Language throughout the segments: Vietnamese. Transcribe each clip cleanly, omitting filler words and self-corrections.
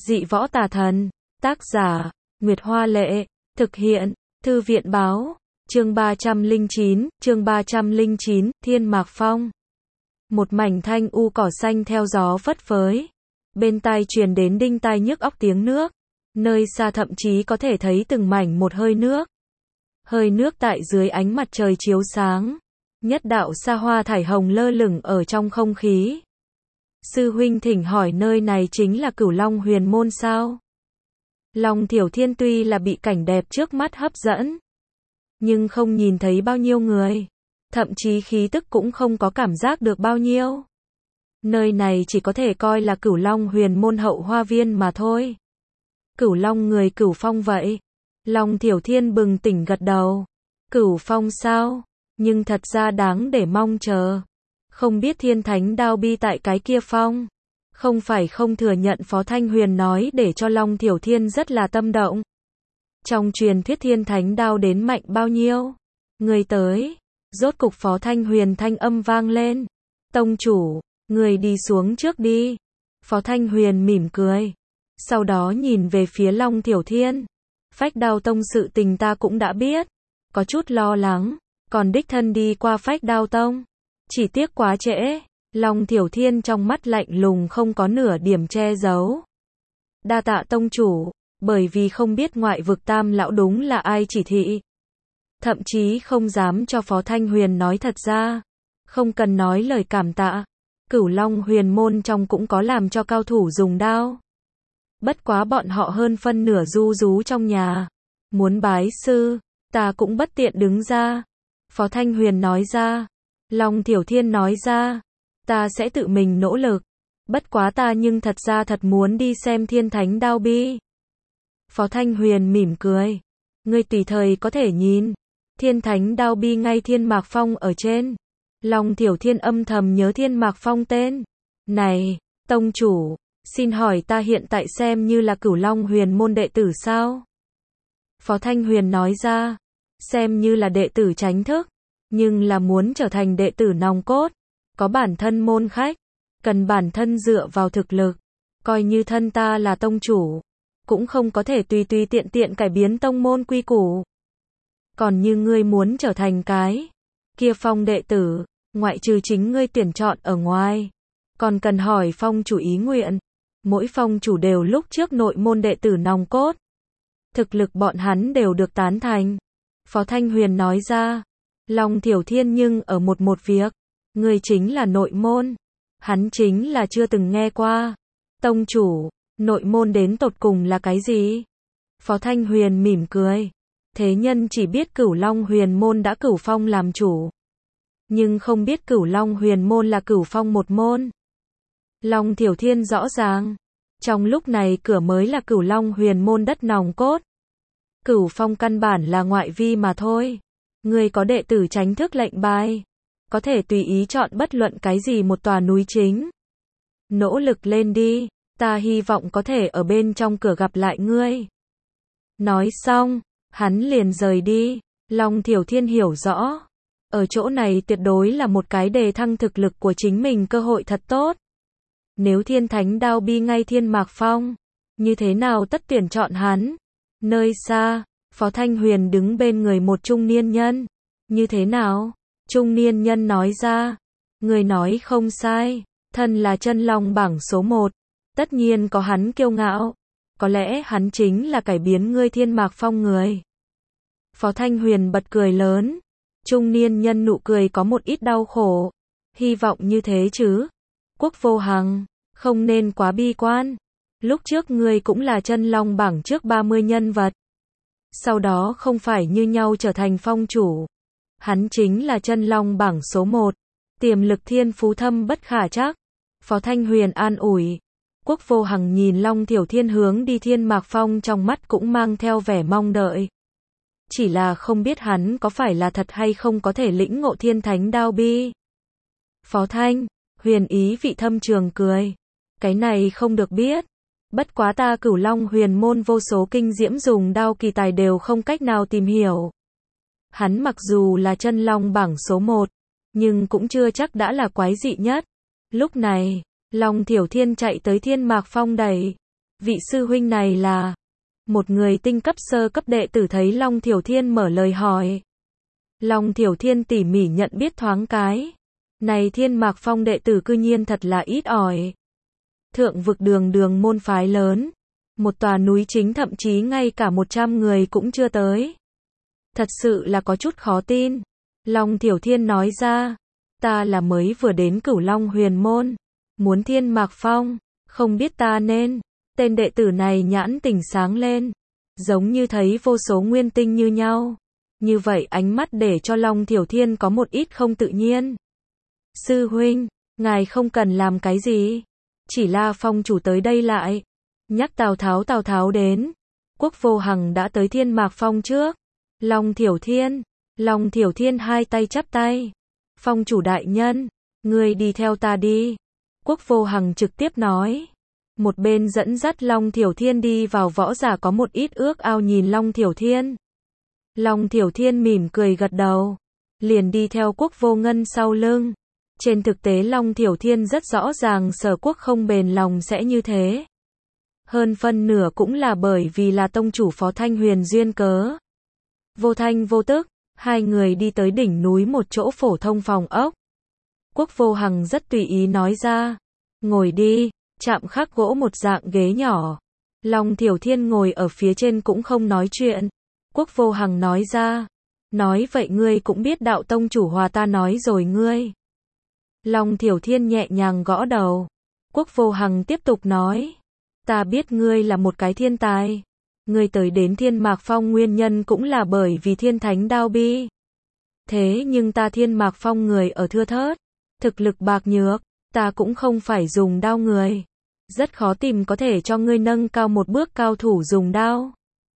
Dị võ tà thần. Tác giả, Nguyệt Hoa Lệ. Thực hiện, Thư viện Báo. Chương 309, Thiên Mạc Phong. Một mảnh thanh u cỏ xanh theo gió phất phới. Bên tai truyền đến đinh tai nhức óc tiếng nước. Nơi xa thậm chí có thể thấy từng mảnh một hơi nước. Hơi nước tại dưới ánh mặt trời chiếu sáng. Nhất đạo sa hoa thải hồng lơ lửng ở trong không khí. Sư huynh thỉnh hỏi nơi này chính là Cửu Long Huyền Môn sao? Long Thiểu Thiên tuy là bị cảnh đẹp trước mắt hấp dẫn, nhưng không nhìn thấy bao nhiêu người. Thậm chí khí tức cũng không có cảm giác được bao nhiêu. Nơi này chỉ có thể coi là Cửu Long Huyền Môn hậu hoa viên mà thôi. Cửu Long người Cửu Phong vậy. Long Thiểu Thiên bừng tỉnh gật đầu. Cửu Phong sao? Nhưng thật ra đáng để mong chờ. Không biết Thiên Thánh Đao Bi tại cái kia phong. Không phải không thừa nhận Phó Thanh Huyền nói để cho Long Thiểu Thiên rất là tâm động. Trong truyền thuyết Thiên Thánh Đao đến mạnh bao nhiêu? Người tới. Rốt cục Phó Thanh Huyền thanh âm vang lên. Tông chủ, người đi xuống trước đi. Phó Thanh Huyền mỉm cười. Sau đó nhìn về phía Long Thiểu Thiên. Phách Đao Tông sự tình ta cũng đã biết. Có chút lo lắng. Còn đích thân đi qua Phách Đao Tông. Chỉ tiếc quá trễ. Long Thiểu Thiên trong mắt lạnh lùng không có nửa điểm che giấu. Đa tạ tông chủ, bởi vì không biết ngoại vực Tam lão đúng là ai chỉ thị. Thậm chí không dám cho Phó Thanh Huyền nói thật ra. Không cần nói lời cảm tạ. Cửu Long Huyền Môn trong cũng có làm cho cao thủ dùng đao. Bất quá bọn họ hơn phân nửa du rú trong nhà. Muốn bái sư, ta cũng bất tiện đứng ra. Phó Thanh Huyền nói ra. Long Thiểu Thiên nói ra. Ta sẽ tự mình nỗ lực. Bất quá ta nhưng thật ra thật muốn đi xem Thiên Thánh Đao Bi. Phó Thanh Huyền mỉm cười. Ngươi tùy thời có thể nhìn. Thiên Thánh Đao Bi ngay Thiên Mạc Phong ở trên. Long Thiểu Thiên âm thầm nhớ Thiên Mạc Phong tên. Này, tông chủ, xin hỏi ta hiện tại xem như là Cửu Long Huyền Môn đệ tử sao? Phó Thanh Huyền nói ra. Xem như là đệ tử chính thức. Nhưng là muốn trở thành đệ tử nòng cốt. Có bản thân môn khách. Cần bản thân dựa vào thực lực. Coi như thân ta là tông chủ. Cũng không có thể tùy tùy tiện tiện cải biến tông môn quy củ. Còn như ngươi muốn trở thành cái kia phong đệ tử, ngoại trừ chính ngươi tuyển chọn ở ngoài. Còn cần hỏi phong chủ ý nguyện. Mỗi phong chủ đều lúc trước nội môn đệ tử nòng cốt. Thực lực bọn hắn đều được tán thành. Phó Thanh Huyền nói ra. Long Thiểu Thiên nhưng ở một việc. Người chính là nội môn. Hắn chính là chưa từng nghe qua. Tông chủ, nội môn đến tột cùng là cái gì? Phó Thanh Huyền mỉm cười. Thế nhân chỉ biết Cửu Long Huyền Môn đã Cửu Phong làm chủ. Nhưng không biết Cửu Long Huyền Môn là Cửu Phong một môn. Long Thiểu Thiên rõ ràng. Trong lúc này cửa mới là Cửu Long Huyền Môn đất nòng cốt. Cửu Phong căn bản là ngoại vi mà thôi. Người có đệ tử chính thức lệnh bài. Có thể tùy ý chọn bất luận cái gì một tòa núi chính. Nỗ lực lên đi, ta hy vọng có thể ở bên trong cửa gặp lại ngươi. Nói xong, hắn liền rời đi. Long Thiểu Thiên hiểu rõ. Ở chỗ này tuyệt đối là một cái đề thăng thực lực của chính mình cơ hội thật tốt. Nếu Thiên Thánh Đao Bi ngay Thiên Mạc Phong, như thế nào tất tuyển chọn hắn. Nơi xa, Phó Thanh Huyền đứng bên người một trung niên nhân. Như thế nào? Trung niên nhân nói ra. Người nói không sai. Thân là chân long bảng số 1. Tất nhiên có hắn kiêu ngạo. Có lẽ hắn chính là cải biến ngươi Thiên Mạc Phong người. Phó Thanh Huyền bật cười lớn. Trung niên nhân nụ cười có một ít đau khổ. Hy vọng như thế chứ. Quốc Vô Hằng, không nên quá bi quan. Lúc trước ngươi cũng là chân long bảng trước 30 nhân vật. Sau đó không phải như nhau trở thành phong chủ. Hắn chính là chân long bảng số 1. Tiềm lực thiên phú thâm bất khả trắc. Phó Thanh Huyền an ủi. Quốc Vô Hằng nhìn Long Thiểu Thiên hướng đi Thiên Mạc Phong trong mắt cũng mang theo vẻ mong đợi. Chỉ là không biết hắn có phải là thật hay không có thể lĩnh ngộ Thiên Thánh Đao Bi. Phó Thanh Huyền ý vị thâm trường cười. Cái này không được biết. Bất quá ta Cửu Long Huyền Môn vô số kinh diễm dùng đao kỳ tài đều không cách nào tìm hiểu. Hắn mặc dù là chân long bảng số 1, nhưng cũng chưa chắc đã là quái dị nhất. Lúc này, Long Thiểu Thiên chạy tới Thiên Mạc Phong đẩy vị sư huynh này là một người tinh cấp sơ cấp đệ tử. Thấy Long Thiểu Thiên mở lời hỏi, Long Thiểu Thiên tỉ mỉ nhận biết thoáng cái. Này Thiên Mạc Phong đệ tử cư nhiên thật là ít ỏi. Thượng vực đường môn phái lớn, một tòa núi chính thậm chí ngay cả 100 người cũng chưa tới. Thật sự là có chút khó tin. Long Thiểu Thiên nói ra, ta là mới vừa đến Cửu Long Huyền Môn, muốn Thiên Mạc Phong, không biết ta nên. Tên đệ tử này nhãn tỉnh sáng lên, giống như thấy vô số nguyên tinh như nhau. Như vậy ánh mắt để cho Long Thiểu Thiên có một ít không tự nhiên. Sư huynh, ngài không cần làm cái gì, chỉ là phong chủ tới đây lại nhắc Tào Tháo đến. Quốc Vô Hằng đã tới Thiên Mạc Phong trước. Long Thiểu Thiên hai tay chắp tay. Phong chủ đại nhân, ngươi đi theo ta đi. Quốc Vô Hằng trực tiếp nói. Một bên dẫn dắt Long Thiểu Thiên đi vào. Võ giả có một ít ước ao nhìn Long Thiểu Thiên. Long Thiểu Thiên mỉm cười gật đầu, liền đi theo Quốc Vô Ngân sau lưng. Trên thực tế Long Thiểu Thiên rất rõ ràng Sở Quốc không bền lòng sẽ như thế. Hơn phân nửa cũng là bởi vì là tông chủ Phó Thanh Huyền duyên cớ. Vô thanh vô tức, hai người đi tới đỉnh núi một chỗ phổ thông phòng ốc. Quốc Vô Hằng rất tùy ý nói ra, ngồi đi, chạm khắc gỗ một dạng ghế nhỏ. Long Thiểu Thiên ngồi ở phía trên cũng không nói chuyện. Quốc Vô Hằng nói ra, nói vậy ngươi cũng biết đạo tông chủ hòa ta nói rồi ngươi. Long Thiểu Thiên nhẹ nhàng gõ đầu. Quốc Vô Hằng tiếp tục nói, ta biết ngươi là một cái thiên tài. Ngươi tới đến Thiên Mạc Phong nguyên nhân cũng là bởi vì Thiên Thánh Đao Bi. Thế nhưng ta Thiên Mạc Phong người ở thưa thớt, thực lực bạc nhược, ta cũng không phải dùng đao người. Rất khó tìm có thể cho ngươi nâng cao một bước cao thủ dùng đao.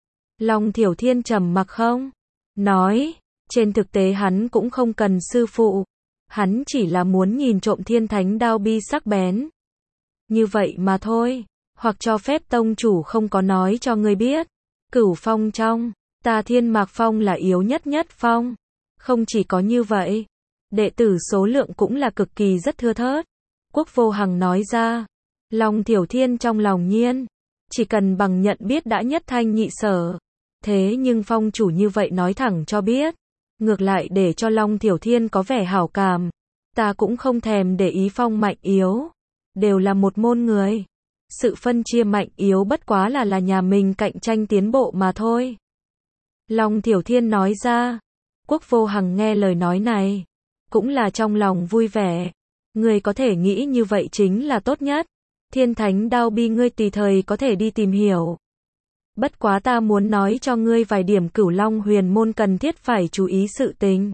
Long Thiểu Thiên trầm mặc không nói, trên thực tế hắn cũng không cần sư phụ. Hắn chỉ là muốn nhìn trộm Thiên Thánh Đao Bi sắc bén. Như vậy mà thôi, hoặc cho phép tông chủ không có nói cho ngươi biết. Cửu Phong trong, ta Thiên Mạc Phong là yếu nhất phong. Không chỉ có như vậy, đệ tử số lượng cũng là cực kỳ rất thưa thớt. Quốc Vô Hằng nói ra. Long Thiểu Thiên trong lòng nhiên, chỉ cần bằng nhận biết đã nhất thanh nhị sở. Thế nhưng phong chủ như vậy nói thẳng cho biết, ngược lại để cho Long Thiểu Thiên có vẻ hảo cảm. Ta cũng không thèm để ý phong mạnh yếu, đều là một môn người. Sự phân chia mạnh yếu bất quá là nhà mình cạnh tranh tiến bộ mà thôi. Long Thiểu Thiên nói ra. Quốc Vô Hằng nghe lời nói này, cũng là trong lòng vui vẻ. Người có thể nghĩ như vậy chính là tốt nhất. Thiên Thánh Đao Bi ngươi tùy thời có thể đi tìm hiểu. Bất quá ta muốn nói cho ngươi vài điểm Cửu Long Huyền Môn cần thiết phải chú ý sự tình.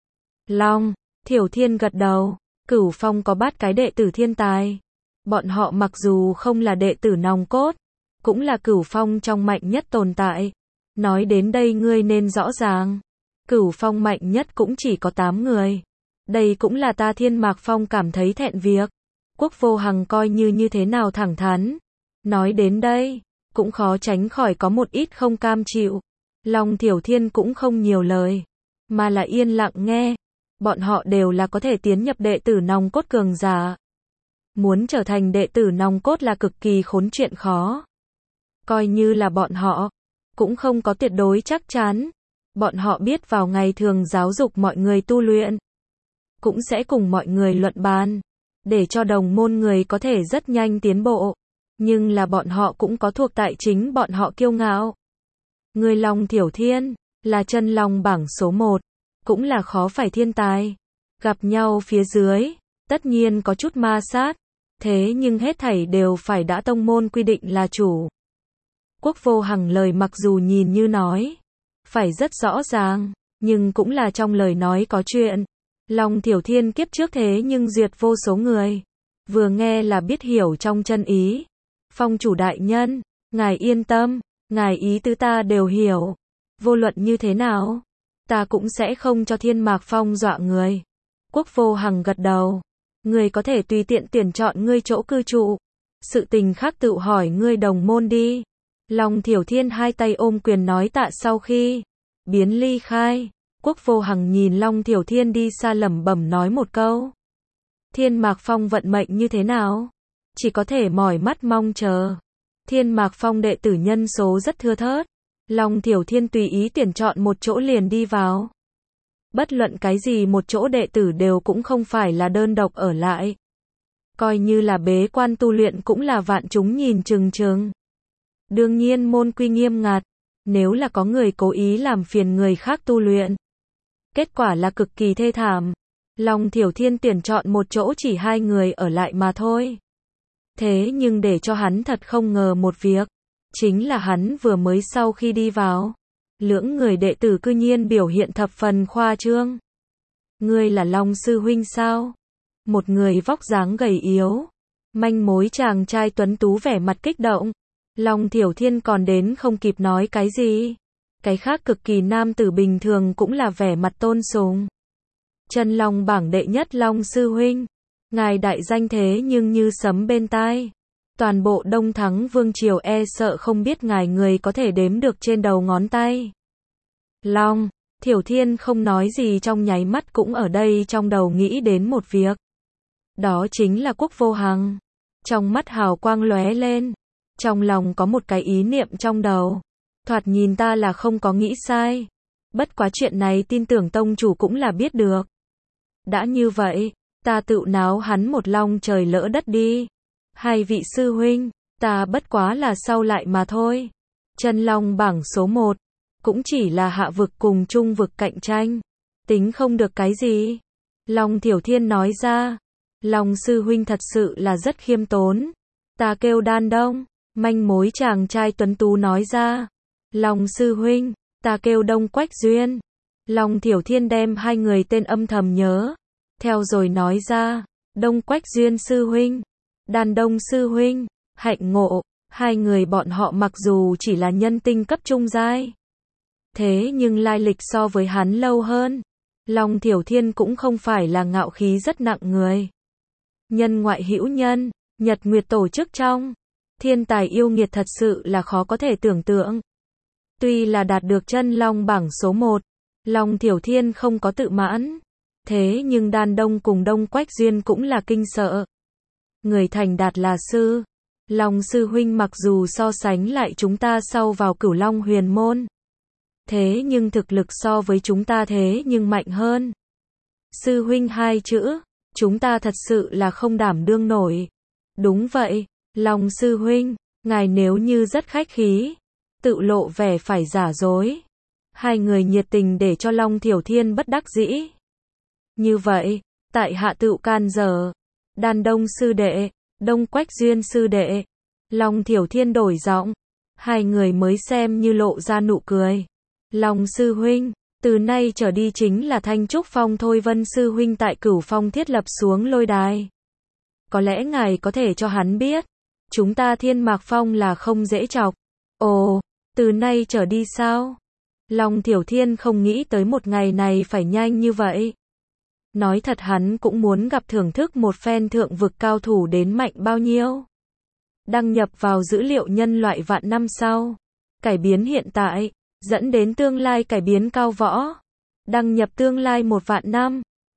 Long Thiểu Thiên gật đầu. Cửu Phong có 8 cái đệ tử thiên tài. Bọn họ mặc dù không là đệ tử nòng cốt, cũng là Cửu Phong trong mạnh nhất tồn tại. Nói đến đây ngươi nên rõ ràng, Cửu Phong mạnh nhất cũng chỉ có 8 người. Đây cũng là ta Thiên Mạc Phong cảm thấy thẹn việc. Quốc Vô Hằng coi như thế nào thẳng thắn. Nói đến đây, cũng khó tránh khỏi có một ít không cam chịu. Long Thiểu Thiên cũng không nhiều lời, mà là yên lặng nghe. Bọn họ đều là có thể tiến nhập đệ tử nòng cốt cường giả. Muốn trở thành đệ tử nòng cốt là cực kỳ khốn chuyện khó. Coi như là bọn họ, cũng không có tuyệt đối chắc chắn. Bọn họ biết vào ngày thường giáo dục mọi người tu luyện, cũng sẽ cùng mọi người luận bàn, để cho đồng môn người có thể rất nhanh tiến bộ. Nhưng là bọn họ cũng có thuộc tại chính bọn họ kiêu ngạo. Người Long Thiểu Thiên, là chân long bảng số 1, cũng là khó phải thiên tài. Gặp nhau phía dưới, tất nhiên có chút ma sát, thế nhưng hết thảy đều phải đã tông môn quy định là chủ. Quốc Vô Hằng lời mặc dù nhìn như nói, phải rất rõ ràng, nhưng cũng là trong lời nói có chuyện. Long Thiểu Thiên kiếp trước thế nhưng duyệt vô số người, vừa nghe là biết hiểu trong chân ý. Phong chủ đại nhân, ngài yên tâm, ngài ý tứ ta đều hiểu. Vô luận như thế nào, ta cũng sẽ không cho Thiên Mạc Phong dọa người. Quốc Vô Hằng gật đầu. Ngươi có thể tùy tiện tuyển chọn ngươi chỗ cư trụ. Sự tình khác tự hỏi ngươi đồng môn đi. Long Thiểu Thiên hai tay ôm quyền nói tạ sau khi biến ly khai. Quốc Vô Hằng nhìn Long Thiểu Thiên đi xa lẩm bẩm nói một câu. Thiên Mạc Phong vận mệnh như thế nào? Chỉ có thể mỏi mắt mong chờ. Thiên Mạc Phong đệ tử nhân số rất thưa thớt. Long Thiểu Thiên tùy ý tuyển chọn một chỗ liền đi vào. Bất luận cái gì một chỗ đệ tử đều cũng không phải là đơn độc ở lại. Coi như là bế quan tu luyện cũng là vạn chúng nhìn chừng chừng. Đương nhiên môn quy nghiêm ngặt, nếu là có người cố ý làm phiền người khác tu luyện, kết quả là cực kỳ thê thảm. Long Thiểu Thiên tuyển chọn một chỗ chỉ 2 người ở lại mà thôi. Thế nhưng để cho hắn thật không ngờ một việc, chính là hắn vừa mới sau khi đi vào, lưỡng người đệ tử cư nhiên biểu hiện thập phần khoa trương. Ngươi là Long sư huynh sao? Một người vóc dáng gầy yếu, manh mối chàng trai tuấn tú vẻ mặt kích động. Long Thiểu Thiên còn đến không kịp nói cái gì. Cái khác cực kỳ nam tử bình thường cũng là vẻ mặt tôn sùng. Chân Long bảng đệ nhất Long sư huynh, ngài đại danh thế nhưng như sấm bên tai. Toàn bộ Đông Thắng Vương Triều e sợ không biết ngài người có thể đếm được trên đầu ngón tay. Long Thiểu Thiên không nói gì trong nháy mắt cũng ở đây trong đầu nghĩ đến một việc. Đó chính là Quốc Vô Hằng. Trong mắt hào quang lóe lên. Trong lòng có một cái ý niệm trong đầu. Thoạt nhìn ta là không có nghĩ sai. Bất quá chuyện này tin tưởng tông chủ cũng là biết được. Đã như vậy, ta tự náo hắn một long trời lỡ đất đi. Hai vị sư huynh, ta bất quá là sau lại mà thôi. Chân Long bảng số 1, cũng chỉ là hạ vực cùng trung vực cạnh tranh. Tính không được cái gì. Long Thiểu Thiên nói ra. Long sư huynh thật sự là rất khiêm tốn. Ta kêu Đan Đông. Manh mối chàng trai tuấn tú nói ra. Long sư huynh, ta kêu Đông Quách Duyên. Long Thiểu Thiên đem 2 người tên âm thầm nhớ. Theo rồi nói ra. Đông Quách Duyên sư huynh, Đan Đông sư huynh, hạnh ngộ. 2 người bọn họ mặc dù chỉ là nhân tinh cấp trung giai, thế nhưng lai lịch so với hắn lâu hơn. Long Thiểu Thiên cũng không phải là ngạo khí rất nặng người. Nhân ngoại hữu nhân, Nhật Nguyệt tổ chức trong. Thiên tài yêu nghiệt thật sự là khó có thể tưởng tượng. Tuy là đạt được chân Long bảng số 1, Long Thiểu Thiên không có tự mãn. Thế nhưng Đan Đông cùng Đông Quách Duyên cũng là kinh sợ. Người thành đạt là sư. Long sư huynh mặc dù so sánh lại chúng ta sau vào Cửu Long huyền môn, thế nhưng thực lực so với chúng ta thế nhưng mạnh hơn. Sư huynh 2 chữ, chúng ta thật sự là không đảm đương nổi. Đúng vậy, Long sư huynh, ngài nếu như rất khách khí, tự lộ vẻ phải giả dối. 2 người nhiệt tình để cho Long Thiểu Thiên bất đắc dĩ. Như vậy, tại hạ tự can giờ. Đan Đông sư đệ, Đông Quách Duyên sư đệ. Long Thiểu Thiên đổi giọng. 2 người mới xem như lộ ra nụ cười. Long sư huynh, từ nay trở đi chính là Thanh Trúc Phong Thôi Vân sư huynh tại Cửu Phong thiết lập xuống lôi đài. Có lẽ ngài có thể cho hắn biết, chúng ta Thiên Mạc Phong là không dễ chọc. Ồ, từ nay trở đi sao? Long Thiểu Thiên không nghĩ tới một ngày này phải nhanh như vậy. Nói thật hắn cũng muốn gặp thưởng thức một phen thượng vực cao thủ đến mạnh bao nhiêu. Đăng nhập vào dữ liệu nhân loại vạn năm sau. Cải biến hiện tại, dẫn đến tương lai cải biến cao võ. Đăng nhập tương lai 1 vạn năm.